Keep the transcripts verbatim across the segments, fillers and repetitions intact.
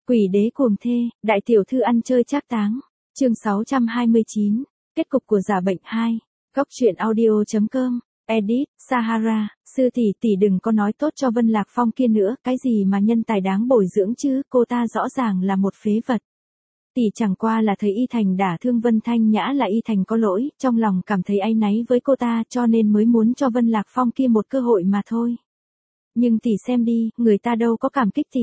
Quỷ đế cuồng thê, đại tiểu thư ăn chơi trác táng. Chương sáu trăm hai mươi chín, kết cục của giả bệnh hai. Góc truyện audio chấm com. Edit, Sahara, sư tỷ tỷ đừng có nói tốt cho Vân Lạc Phong kia nữa, cái gì mà nhân tài đáng bồi dưỡng chứ, cô ta rõ ràng là một phế vật. Tỷ chẳng qua là thấy Y Thành đả thương Vân Thanh Nhã là Y Thành có lỗi, trong lòng cảm thấy áy náy với cô ta cho nên mới muốn cho Vân Lạc Phong kia một cơ hội mà thôi. Nhưng tỷ xem đi, người ta đâu có cảm kích tỷ.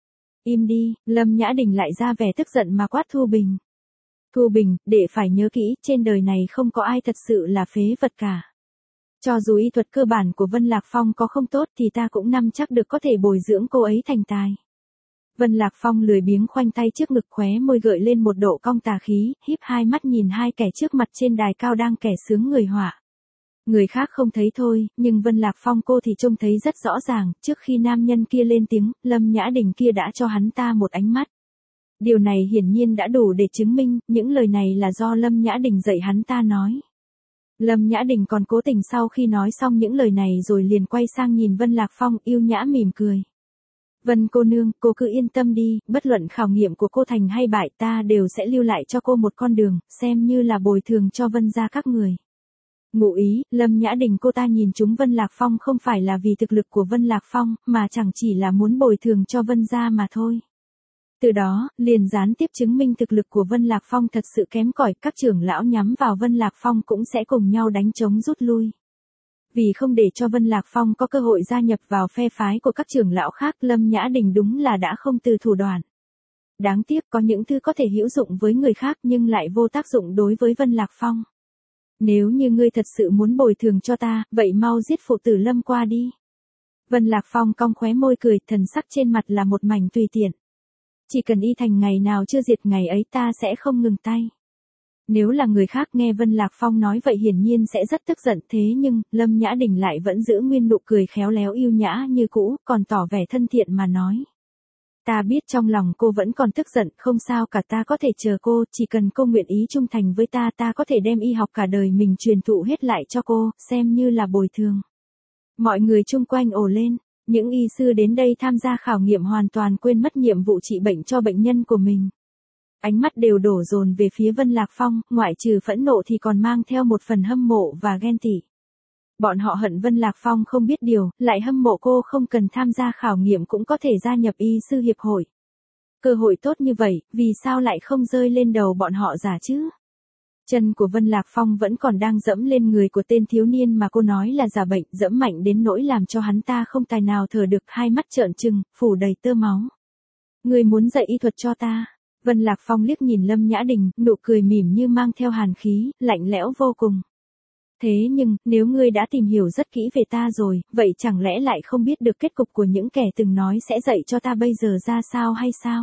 Im đi, Lâm Nhã Đình lại ra vẻ tức giận mà quát Thu Bình. Thu Bình, để phải nhớ kỹ, trên đời này không có ai thật sự là phế vật cả. Cho dù y thuật cơ bản của Vân Lạc Phong có không tốt thì ta cũng nắm chắc được có thể bồi dưỡng cô ấy thành tài. Vân Lạc Phong lười biếng khoanh tay trước ngực, khóe môi gợi lên một độ cong tà khí, híp hai mắt nhìn hai kẻ trước mặt trên đài cao đang kẻ sướng người họa. Người khác không thấy thôi, nhưng Vân Lạc Phong cô thì trông thấy rất rõ ràng, trước khi nam nhân kia lên tiếng, Lâm Nhã Đình kia đã cho hắn ta một ánh mắt. Điều này hiển nhiên đã đủ để chứng minh, những lời này là do Lâm Nhã Đình dạy hắn ta nói. Lâm Nhã Đình còn cố tình sau khi nói xong những lời này rồi liền quay sang nhìn Vân Lạc Phong yêu nhã mỉm cười. Vân cô nương, cô cứ yên tâm đi, bất luận khảo nghiệm của cô thành hay bại ta đều sẽ lưu lại cho cô một con đường, xem như là bồi thường cho Vân gia các người. Ngụ ý, Lâm Nhã Đình cô ta nhìn chúng Vân Lạc Phong không phải là vì thực lực của Vân Lạc Phong, mà chẳng chỉ là muốn bồi thường cho Vân gia mà thôi. Từ đó, liền gián tiếp chứng minh thực lực của Vân Lạc Phong thật sự kém cỏi, các trưởng lão nhắm vào Vân Lạc Phong cũng sẽ cùng nhau đánh trống rút lui. Vì không để cho Vân Lạc Phong có cơ hội gia nhập vào phe phái của các trưởng lão khác, Lâm Nhã Đình đúng là đã không từ thủ đoạn. Đáng tiếc có những thứ có thể hữu dụng với người khác nhưng lại vô tác dụng đối với Vân Lạc Phong. Nếu như ngươi thật sự muốn bồi thường cho ta, vậy mau giết phụ tử Lâm qua đi. Vân Lạc Phong cong khóe môi cười, thần sắc trên mặt là một mảnh tùy tiện. Chỉ cần Y Thành ngày nào chưa diệt ngày ấy ta sẽ không ngừng tay. Nếu là người khác nghe Vân Lạc Phong nói vậy hiển nhiên sẽ rất tức giận, thế nhưng, Lâm Nhã Đình lại vẫn giữ nguyên nụ cười khéo léo yêu nhã như cũ, còn tỏ vẻ thân thiện mà nói. Ta biết trong lòng cô vẫn còn tức giận, không sao cả, ta có thể chờ cô, chỉ cần cô nguyện ý trung thành với ta, ta có thể đem y học cả đời mình truyền thụ hết lại cho cô, xem như là bồi thường. Mọi người chung quanh ồ lên, những y sư đến đây tham gia khảo nghiệm hoàn toàn quên mất nhiệm vụ trị bệnh cho bệnh nhân của mình. Ánh mắt đều đổ dồn về phía Vân Lạc Phong, ngoại trừ phẫn nộ thì còn mang theo một phần hâm mộ và ghen tị. Bọn họ hận Vân Lạc Phong không biết điều, lại hâm mộ cô không cần tham gia khảo nghiệm cũng có thể gia nhập y sư hiệp hội. Cơ hội tốt như vậy, vì sao lại không rơi lên đầu bọn họ giả chứ? Chân của Vân Lạc Phong vẫn còn đang dẫm lên người của tên thiếu niên mà cô nói là giả bệnh, dẫm mạnh đến nỗi làm cho hắn ta không tài nào thở được, hai mắt trợn trừng, phủ đầy tơ máu. Người muốn dạy y thuật cho ta? Vân Lạc Phong liếc nhìn Lâm Nhã Đình, nụ cười mỉm như mang theo hàn khí, lạnh lẽo vô cùng. Thế nhưng, nếu ngươi đã tìm hiểu rất kỹ về ta rồi, vậy chẳng lẽ lại không biết được kết cục của những kẻ từng nói sẽ dạy cho ta bây giờ ra sao hay sao?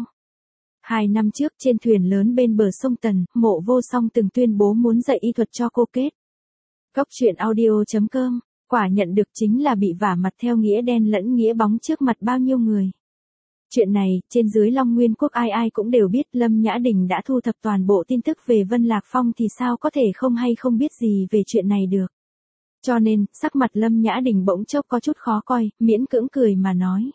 Hai năm trước trên thuyền lớn bên bờ sông Tần, Mộ Vô Song từng tuyên bố muốn dạy y thuật cho cô kết. Góc truyện audio chấm com, quả nhận được chính là bị vả mặt theo nghĩa đen lẫn nghĩa bóng trước mặt bao nhiêu người. Chuyện này, trên dưới Long Nguyên Quốc ai ai cũng đều biết, Lâm Nhã Đình đã thu thập toàn bộ tin tức về Vân Lạc Phong thì sao có thể không hay không biết gì về chuyện này được. Cho nên, sắc mặt Lâm Nhã Đình bỗng chốc có chút khó coi, miễn cưỡng cười mà nói.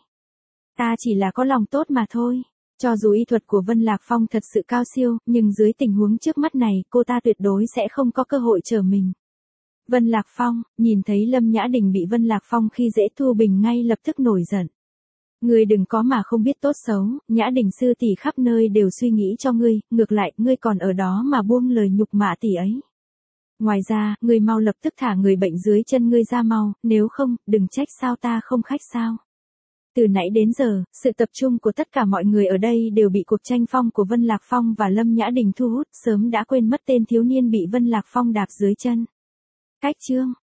Ta chỉ là có lòng tốt mà thôi. Cho dù y thuật của Vân Lạc Phong thật sự cao siêu, nhưng dưới tình huống trước mắt này, cô ta tuyệt đối sẽ không có cơ hội trở mình. Vân Lạc Phong, nhìn thấy Lâm Nhã Đình bị Vân Lạc Phong khi dễ, Thu Bình ngay lập tức nổi giận. Ngươi đừng có mà không biết tốt xấu, Nhã Đình sư tỷ khắp nơi đều suy nghĩ cho ngươi, ngược lại, ngươi còn ở đó mà buông lời nhục mạ tỷ ấy. Ngoài ra, ngươi mau lập tức thả người bệnh dưới chân ngươi ra mau, nếu không, đừng trách sao ta không khách sao. Từ nãy đến giờ, sự tập trung của tất cả mọi người ở đây đều bị cuộc tranh phong của Vân Lạc Phong và Lâm Nhã Đình thu hút, sớm đã quên mất tên thiếu niên bị Vân Lạc Phong đạp dưới chân. Cách chương